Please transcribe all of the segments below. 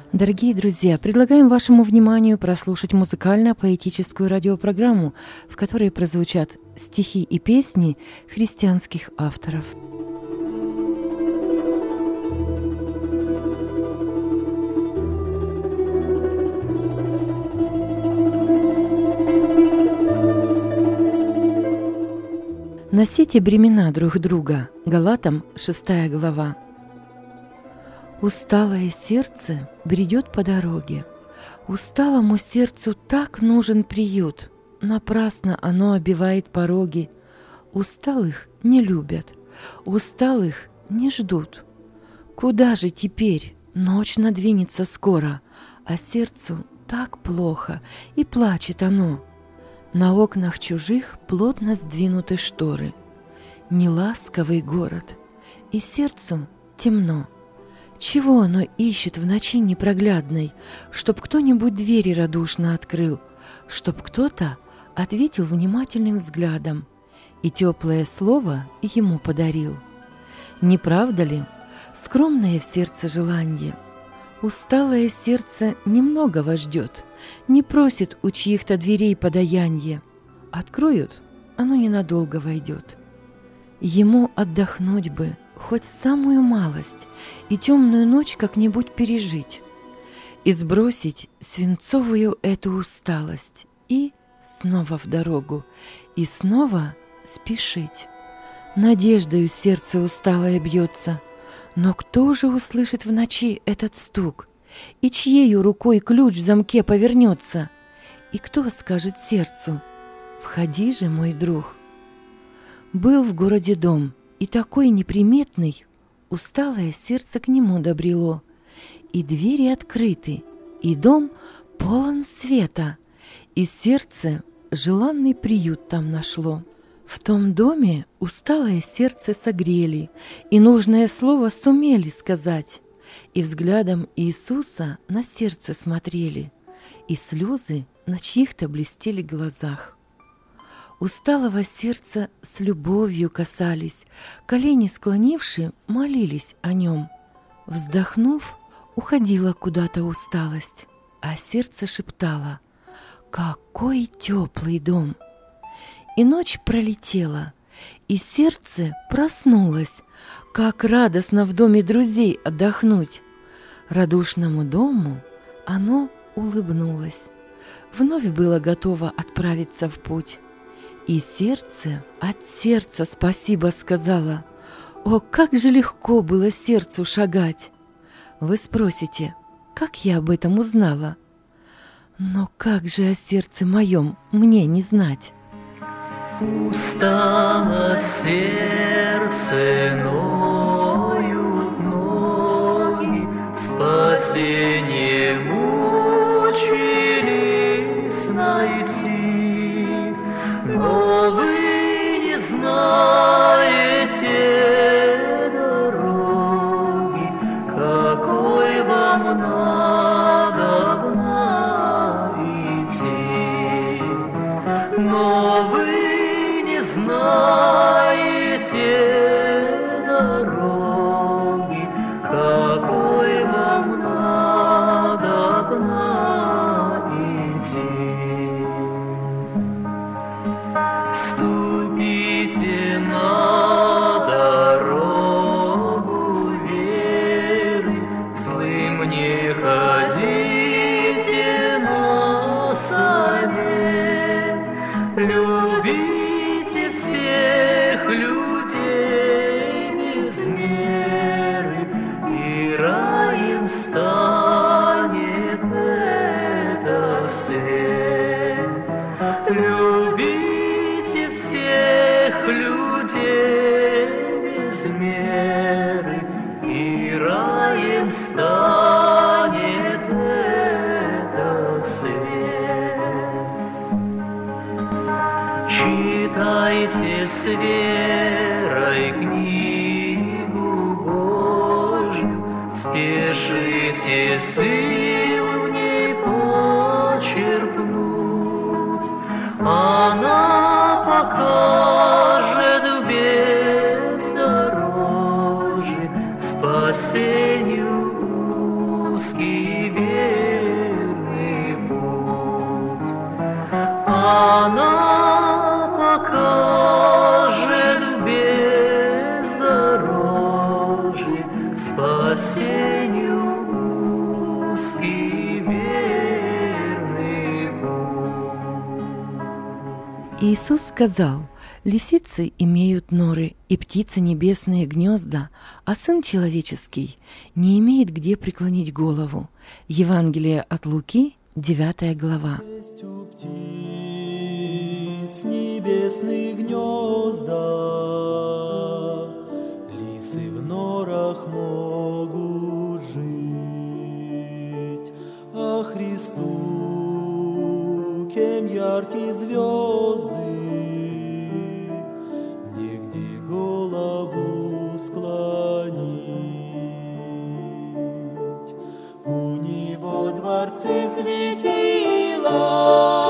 Дорогие друзья, предлагаем вашему вниманию прослушать музыкально-поэтическую радиопрограмму, в которой прозвучат стихи и песни христианских авторов. Носите бремена друг друга. Галатам 6 глава. Усталое сердце бредет по дороге. Усталому сердцу так нужен приют. Напрасно оно обивает пороги. Усталых не любят, усталых не ждут. Куда же теперь? Ночь надвинется скоро, а сердцу так плохо, и плачет оно. На окнах чужих плотно сдвинуты шторы. Неласковый город, и сердцу темно. Чего оно ищет в ночи непроглядной, чтоб кто-нибудь двери радушно открыл, чтоб кто-то ответил внимательным взглядом и теплое слово ему подарил? Не правда ли? Скромное в сердце желание. Усталое сердце немногого ждет, не просит у чьих-то дверей подаянье. Откроют, оно ненадолго войдет. Ему отдохнуть бы, хоть самую малость, и темную ночь как-нибудь пережить, и сбросить свинцовую эту усталость, и снова в дорогу, и снова спешить. Надеждою сердце усталое бьется, но кто же услышит в ночи этот стук, и чьею рукой ключ в замке повернется, и кто скажет сердцу: «Входи же, мой друг». Был в городе дом, и такой неприметный, усталое сердце к нему добрело. И двери открыты, и дом полон света, и сердце желанный приют там нашло. В том доме усталое сердце согрели, и нужное слово сумели сказать, и взглядом Иисуса на сердце смотрели, и слезы на чьих-то блестели глазах. Усталого сердца с любовью касались, колени склонивши, молились о нем. Вздохнув, уходила куда-то усталость, а сердце шептало: «Какой теплый дом!» И ночь пролетела, и сердце проснулось. Как радостно в доме друзей отдохнуть! Радушному дому оно улыбнулось. Вновь было готово отправиться в путь. И сердце от сердца спасибо сказала. О, как же легко было сердцу шагать! Вы спросите, как я об этом узнала? Но как же о сердце моем мне не знать? Устало сердце, ноют ноги, спасение мучились найти. Но вы не знаете дороги, какой вам надобно идти. Но вы не знаете дороги, какой вам надобно идти. Вступите на дорогу веры, злым не ходите насовет. Любите всех людей без меры, и раем станет это свет. Любите всех людей без меры, и раем станет этот свет. Читайте с верой книгу Божью, спешите сил в ней почерпнуть. Она покажет в бездорожье спасению узкий Иисус сказал: «Лисицы имеют норы, и птицы небесные гнезда, а Сын Человеческий не имеет где преклонить голову». Евангелие от Луки, 9 глава. Есть у птиц небесных гнезда, лисы в норах могут жить, а Христу, кем яркие звезды, негде голову склонить. У него дворцы светила,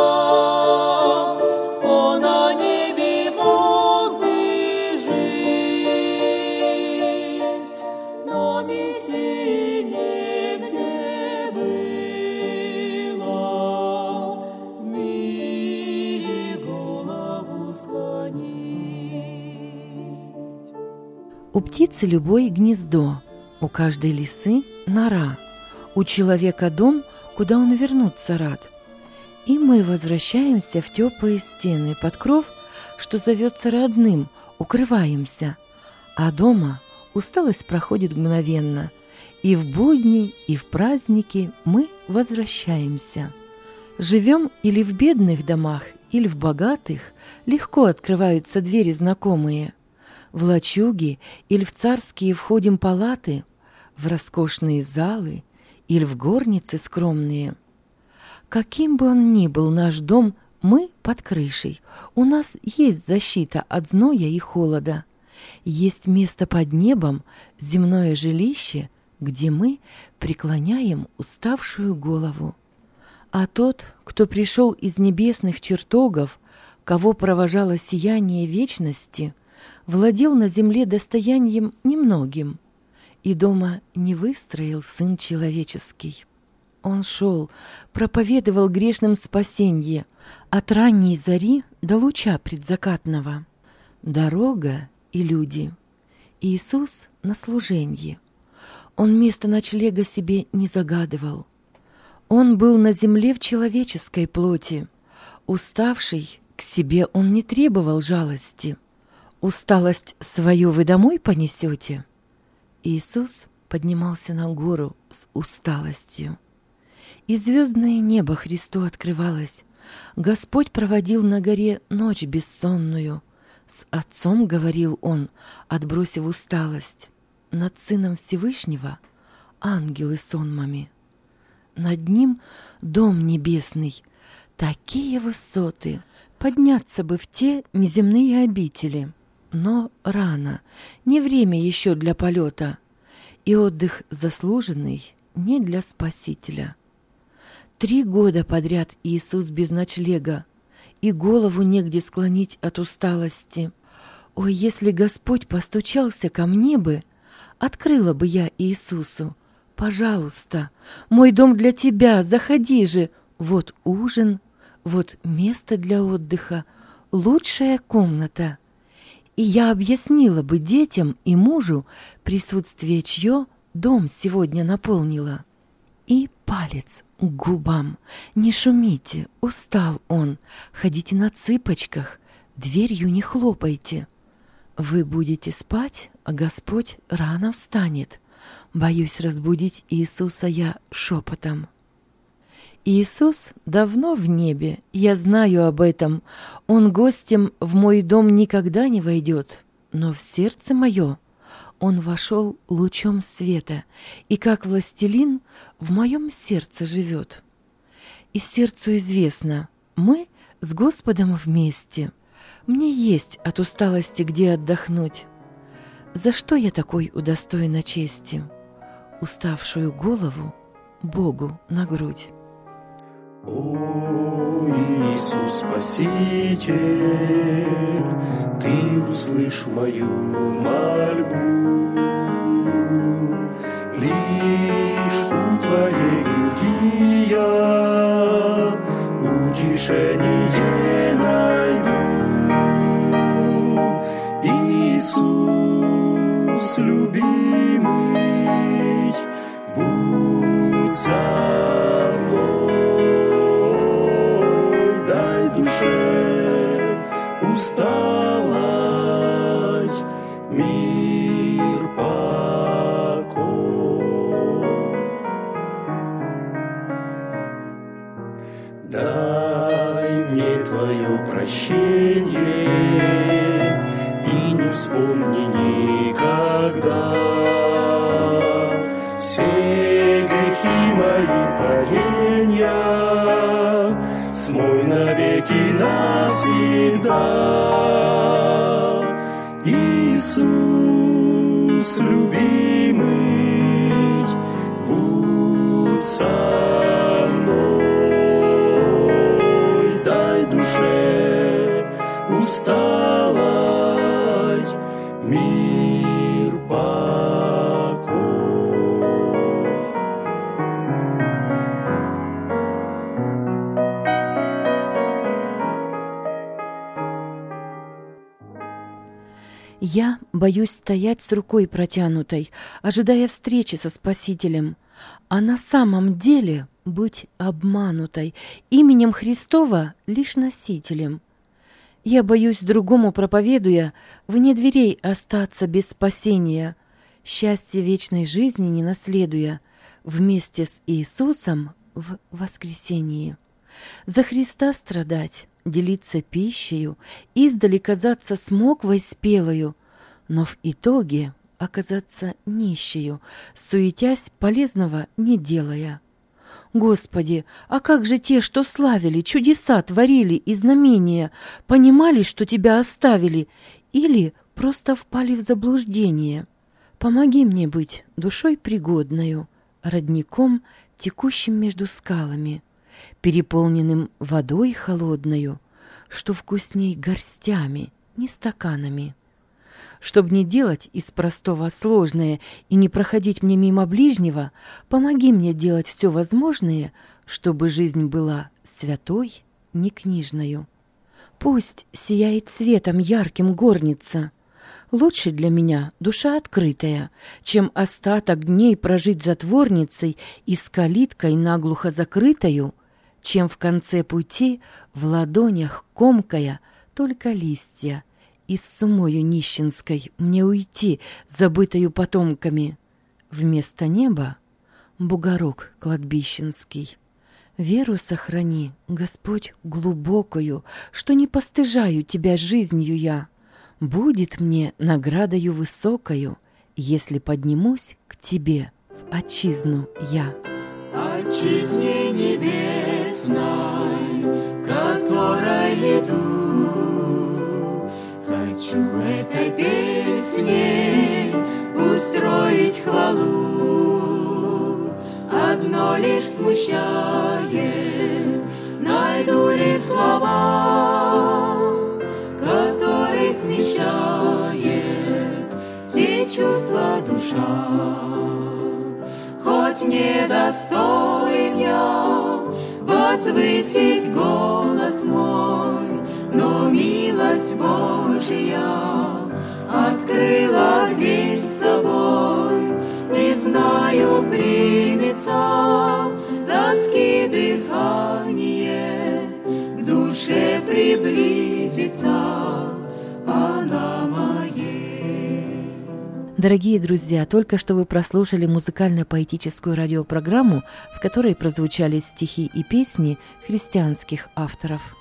он о небе мог бы жить, но Мессии негде было в мире голову склонить. У птицы любое гнездо, у каждой лисы нора, у человека дом, куда он вернуться рад. И мы возвращаемся в теплые стены под кров, что зовется родным, укрываемся. А дома усталость проходит мгновенно, и в будни, и в праздники мы возвращаемся. Живем или в бедных домах, или в богатых, легко открываются двери знакомые. В лачуги или в царские входим палаты, в роскошные залы или в горницы скромные. Каким бы он ни был наш дом, мы под крышей. У нас есть защита от зноя и холода. Есть место под небом, земное жилище, где мы преклоняем уставшую голову. А тот, кто пришел из небесных чертогов, кого провожало сияние вечности, владел на земле достоянием немногим, и дома не выстроил Сын Человеческий. Он шел, проповедовал грешным спасенье от ранней зари до луча предзакатного. Дорога и люди. Иисус на служенье. Он место ночлега себе не загадывал. Он был на земле в человеческой плоти. Уставший, к себе он не требовал жалости. Усталость свою вы домой понесете? Иисус поднимался на гору с усталостью. И звездное небо Христу открывалось. Господь проводил на горе ночь бессонную. С Отцом говорил Он, отбросив усталость. Над Сыном Всевышнего ангелы сонмами. Над Ним дом небесный, такие высоты, подняться бы в те неземные обители. Но рано, не время еще для полета, и отдых заслуженный не для Спасителя. 3 года подряд Иисус без ночлега, и голову негде склонить от усталости. Ой, если Господь постучался ко мне бы, открыла бы я Иисусу: «Пожалуйста, мой дом для тебя, заходи же, вот ужин, вот место для отдыха, лучшая комната». И я объяснила бы детям и мужу, присутствие чье дом сегодня наполнило. И палец к губам. Не шумите, устал он. Ходите на цыпочках, дверью не хлопайте. Вы будете спать, а Господь рано встанет. Боюсь разбудить Иисуса я шепотом. Иисус давно в небе, я знаю об этом. Он гостем в мой дом никогда не войдет, но в сердце мое Он вошел лучом света, и как властелин в моем сердце живет. И сердцу известно, мы с Господом вместе. Мне есть от усталости где отдохнуть. За что я такой удостоена чести? Уставшую голову Богу на грудь. О, Иисус Спаситель, Ты услышь мою мольбу. Лишь у Твоей груди я утешение найду. Иисус, любимый, будь со мной, дай душе дай мне Твое прощение и не вспомни никогда все грехи мои падения, смой навеки навсегда. Иисус, любимый, будь со мной, дай душе усталой мир покой. Я боюсь стоять с рукой протянутой, ожидая встречи со Спасителем, а на самом деле быть обманутой, именем Христова лишь носителем. Я боюсь, другому проповедуя, вне дверей остаться без спасения, счастье вечной жизни не наследуя, вместе с Иисусом в воскресении. За Христа страдать, делиться пищею, издали казаться смоквой спелою, но в итоге оказаться нищею, суетясь, полезного не делая. Господи, а как же те, что славили, чудеса творили и знамения, понимали, что Тебя оставили, или просто впали в заблуждение? Помоги мне быть душой пригодною, родником, текущим между скалами, переполненным водой холодною, что вкусней горстями, не стаканами. Чтоб не делать из простого сложное и не проходить мне мимо ближнего, помоги мне делать все возможное, чтобы жизнь была святой, не книжною. Пусть сияет светом ярким горница. Лучше для меня душа открытая, чем остаток дней прожить затворницей и с калиткой наглухо закрытою, чем в конце пути в ладонях комкая только листья, и с сумою нищенской мне уйти, забытою потомками. Вместо неба — бугорок кладбищенский. Веру сохрани, Господь, глубокую, что не постыжаю Тебя жизнью я. Будет мне наградою высокою, если поднимусь к Тебе в отчизну я. Отчизне небесной, которой иду, хочу этой песней устроить хвалу. Одно лишь смущает, найду ли слова, которых вмещает все чувства душа. Хоть недостоин я возвысить голос мой, но милость Божия открыла дверь с собой, не знаю, примется тоски дыхание, к душе приблизится она моей. Дорогие друзья, только что вы прослушали музыкально-поэтическую радиопрограмму, в которой прозвучали стихи и песни христианских авторов.